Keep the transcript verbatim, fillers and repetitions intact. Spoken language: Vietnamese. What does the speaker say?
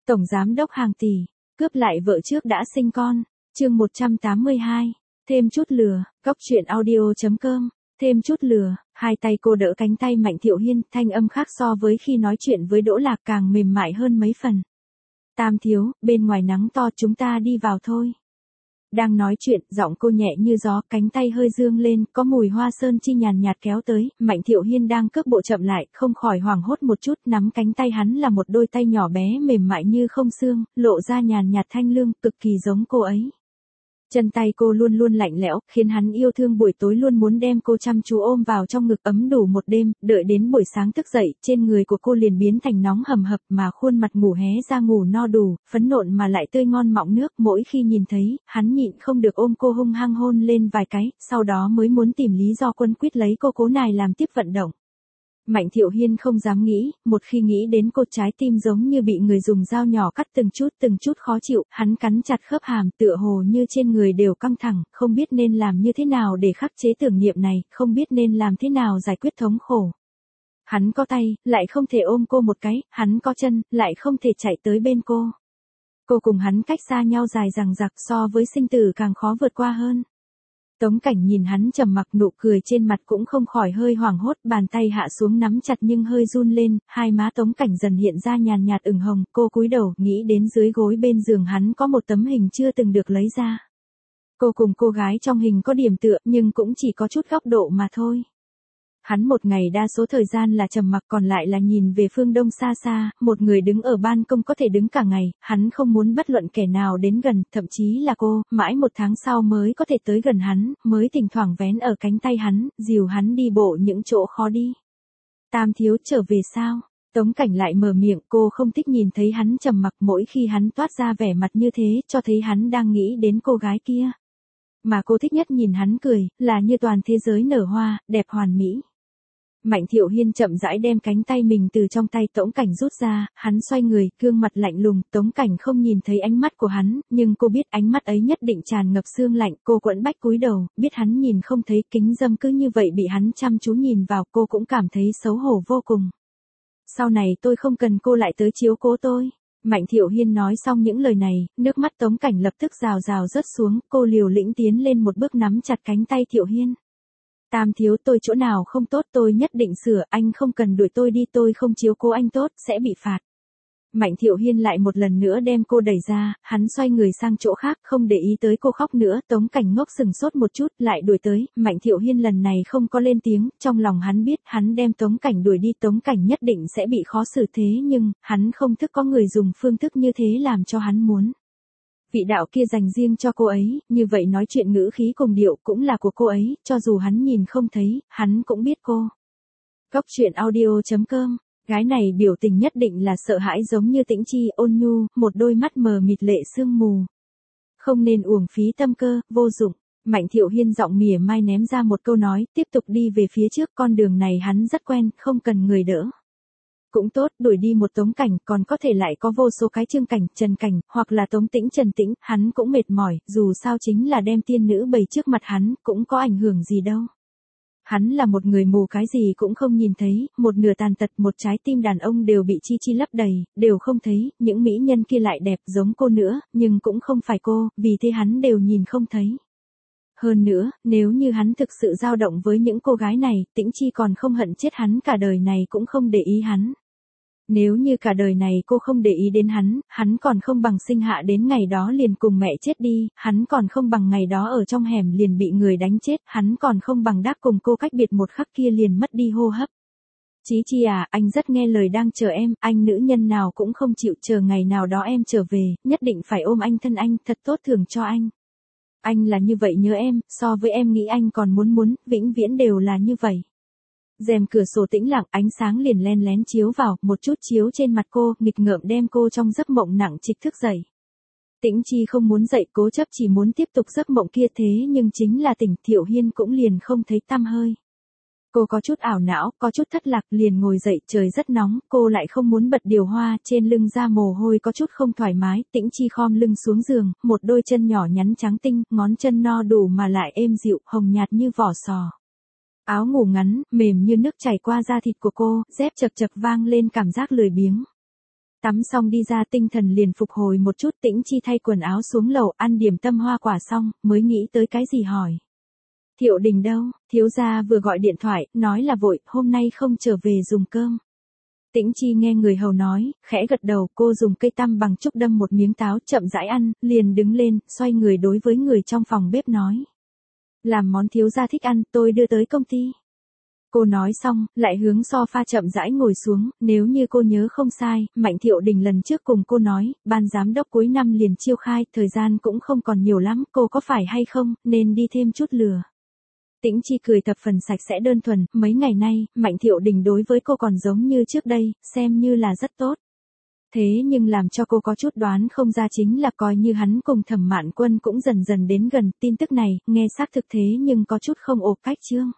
Tổng giám đốc hàng tỷ, cướp lại vợ trước đã sinh con. Chương một trăm tám mươi hai. Thêm chút lừa, cóc truyện audio chấm com. Thêm chút lừa, hai tay cô đỡ cánh tay Mạnh Thiệu Hiên, thanh âm khác so với khi nói chuyện với Đỗ Lạc càng mềm mại hơn mấy phần. Tam thiếu, bên ngoài nắng to, chúng ta đi vào thôi. Đang nói chuyện, giọng cô nhẹ như gió, cánh tay hơi dương lên, có mùi hoa sơn chi nhàn nhạt kéo tới, Mạnh Thiệu Hiên đang cước bộ chậm lại, không khỏi hoảng hốt một chút, nắm cánh tay hắn là một đôi tay nhỏ bé mềm mại như không xương, lộ ra nhàn nhạt thanh lương, cực kỳ giống cô ấy. Chân tay cô luôn luôn lạnh lẽo, khiến hắn yêu thương, buổi tối luôn muốn đem cô chăm chú ôm vào trong ngực ấm đủ một đêm, đợi đến buổi sáng thức dậy, trên người của cô liền biến thành nóng hầm hập mà khuôn mặt ngủ hé ra ngủ no đủ, phấn nộn mà lại tươi ngon mọng nước, mỗi khi nhìn thấy, hắn nhịn không được ôm cô hung hăng hôn lên vài cái, sau đó mới muốn tìm lý do quấn quýt lấy cô cố nài làm tiếp vận động. Mạnh Thiệu Hiên không dám nghĩ, một khi nghĩ đến cô trái tim giống như bị người dùng dao nhỏ cắt từng chút từng chút khó chịu, hắn cắn chặt khớp hàm tựa hồ như trên người đều căng thẳng, không biết nên làm như thế nào để khắc chế tưởng niệm này, không biết nên làm thế nào giải quyết thống khổ. Hắn có tay, lại không thể ôm cô một cái, hắn có chân, lại không thể chạy tới bên cô. Cô cùng hắn cách xa nhau dài dằng dặc, so với sinh tử càng khó vượt qua hơn. Tống Cảnh nhìn hắn trầm mặc, nụ cười trên mặt cũng không khỏi hơi hoảng hốt, bàn tay hạ xuống nắm chặt nhưng hơi run lên, hai má Tống Cảnh dần hiện ra nhàn nhạt ửng hồng, cô cúi đầu, nghĩ đến dưới gối bên giường hắn có một tấm hình chưa từng được lấy ra. Cô cùng cô gái trong hình có điểm tựa, nhưng cũng chỉ có chút góc độ mà thôi. Hắn một ngày đa số thời gian là trầm mặc, còn lại là nhìn về phương đông xa xa, một người đứng ở ban công có thể đứng cả ngày, hắn không muốn bất luận kẻ nào đến gần, thậm chí là cô, mãi một tháng sau mới có thể tới gần hắn, mới thỉnh thoảng vén ở cánh tay hắn, dìu hắn đi bộ những chỗ khó đi. Tam thiếu trở về sao? Tống Cảnh lại mở miệng, cô không thích nhìn thấy hắn trầm mặc, mỗi khi hắn toát ra vẻ mặt như thế, cho thấy hắn đang nghĩ đến cô gái kia. Mà cô thích nhất nhìn hắn cười, là như toàn thế giới nở hoa, đẹp hoàn mỹ. Mạnh Thiệu Hiên chậm rãi đem cánh tay mình từ trong tay Tống Cảnh rút ra, hắn xoay người, gương mặt lạnh lùng, Tống Cảnh không nhìn thấy ánh mắt của hắn, nhưng cô biết ánh mắt ấy nhất định tràn ngập sương lạnh, cô quẫn bách cúi đầu, biết hắn nhìn không thấy, kính dâm cứ như vậy bị hắn chăm chú nhìn vào, cô cũng cảm thấy xấu hổ vô cùng. Sau này tôi không cần cô lại tới chiếu cố tôi. Mạnh Thiệu Hiên nói xong những lời này, nước mắt Tống Cảnh lập tức rào rào rớt xuống, cô liều lĩnh tiến lên một bước nắm chặt cánh tay Thiệu Hiên. Tam thiếu, tôi chỗ nào không tốt tôi nhất định sửa, anh không cần đuổi tôi đi, tôi không chiếu cố anh tốt, sẽ bị phạt. Mạnh Thiệu Hiên lại một lần nữa đem cô đẩy ra, hắn xoay người sang chỗ khác, không để ý tới cô khóc nữa, Tống Cảnh ngốc sừng sốt một chút, lại đuổi tới, Mạnh Thiệu Hiên lần này không có lên tiếng, trong lòng hắn biết, hắn đem Tống Cảnh đuổi đi, Tống Cảnh nhất định sẽ bị khó xử, thế nhưng, hắn không thức có người dùng phương thức như thế làm cho hắn muốn. Vị đạo kia dành riêng cho cô ấy, như vậy nói chuyện ngữ khí cùng điệu cũng là của cô ấy, cho dù hắn nhìn không thấy, hắn cũng biết cô. Cóc truyện audio chấm com. Gái này biểu tình nhất định là sợ hãi giống như Tĩnh Chi, ôn nhu, một đôi mắt mờ mịt lệ sương mù. Không nên uổng phí tâm cơ, vô dụng. Mạnh Thiệu Hiên giọng mỉa mai ném ra một câu nói, tiếp tục đi về phía trước, con đường này hắn rất quen, không cần người đỡ. Cũng tốt, đuổi đi một Tống Cảnh, còn có thể lại có vô số cái Trương Cảnh, Trần Cảnh, hoặc là Tống Tĩnh, Trần Tĩnh, hắn cũng mệt mỏi, dù sao chính là đem tiên nữ bày trước mặt hắn, cũng có ảnh hưởng gì đâu. Hắn là một người mù, cái gì cũng không nhìn thấy, một nửa tàn tật, một trái tim đàn ông đều bị chi chi lấp đầy, đều không thấy, những mỹ nhân kia lại đẹp giống cô nữa, nhưng cũng không phải cô, vì thế hắn đều nhìn không thấy. Hơn nữa, nếu như hắn thực sự dao động với những cô gái này, Tĩnh Chi còn không hận chết hắn cả đời này cũng không để ý hắn. Nếu như cả đời này cô không để ý đến hắn, hắn còn không bằng sinh hạ đến ngày đó liền cùng mẹ chết đi, hắn còn không bằng ngày đó ở trong hẻm liền bị người đánh chết, hắn còn không bằng đáp cùng cô cách biệt một khắc kia liền mất đi hô hấp. Chí Chi à, anh rất nghe lời đang chờ em, anh nữ nhân nào cũng không chịu, chờ ngày nào đó em trở về, nhất định phải ôm anh thân anh, thật tốt thưởng cho anh. Anh là như vậy nhớ em, so với em nghĩ anh còn muốn muốn, vĩnh viễn đều là như vậy. Rèm cửa sổ tĩnh lặng, ánh sáng liền len lén chiếu vào, một chút chiếu trên mặt cô, nghịch ngợm đem cô trong giấc mộng nặng trịch thức dậy. Tĩnh Chi không muốn dậy, cố chấp chỉ muốn tiếp tục giấc mộng kia, thế nhưng chính là tỉnh, Thiệu Hiên cũng liền không thấy tăm hơi. Cô có chút ảo não, có chút thất lạc, liền ngồi dậy, trời rất nóng, cô lại không muốn bật điều hòa, trên lưng ra mồ hôi có chút không thoải mái, Tĩnh Chi khom lưng xuống giường, một đôi chân nhỏ nhắn trắng tinh, ngón chân no đủ mà lại êm dịu, hồng nhạt như vỏ sò. Áo ngủ ngắn, mềm như nước chảy qua da thịt của cô, dép chật chật vang lên cảm giác lười biếng. Tắm xong đi ra tinh thần liền phục hồi một chút, Tĩnh Chi thay quần áo xuống lầu ăn điểm tâm hoa quả xong, mới nghĩ tới cái gì hỏi. Thiệu Đình đâu, thiếu gia vừa gọi điện thoại, nói là vội, hôm nay không trở về dùng cơm. Tĩnh Chi nghe người hầu nói, khẽ gật đầu, cô dùng cây tăm bằng trúc đâm một miếng táo, chậm rãi ăn, liền đứng lên, xoay người đối với người trong phòng bếp nói. Làm món thiếu gia thích ăn, tôi đưa tới công ty. Cô nói xong, lại hướng sofa chậm rãi ngồi xuống, nếu như cô nhớ không sai, Mạnh Thiệu Đình lần trước cùng cô nói, ban giám đốc cuối năm liền chiêu khai, thời gian cũng không còn nhiều lắm, cô có phải hay không, nên đi thêm chút lừa. Tĩnh Chi cười thập phần sạch sẽ đơn thuần, mấy ngày nay, Mạnh Thiệu Đình đối với cô còn giống như trước đây, xem như là rất tốt. Thế nhưng làm cho cô có chút đoán không ra chính là coi như hắn cùng Thẩm Mạn Quân cũng dần dần đến gần, tin tức này, nghe xác thực thế nhưng có chút không ộp cách chương.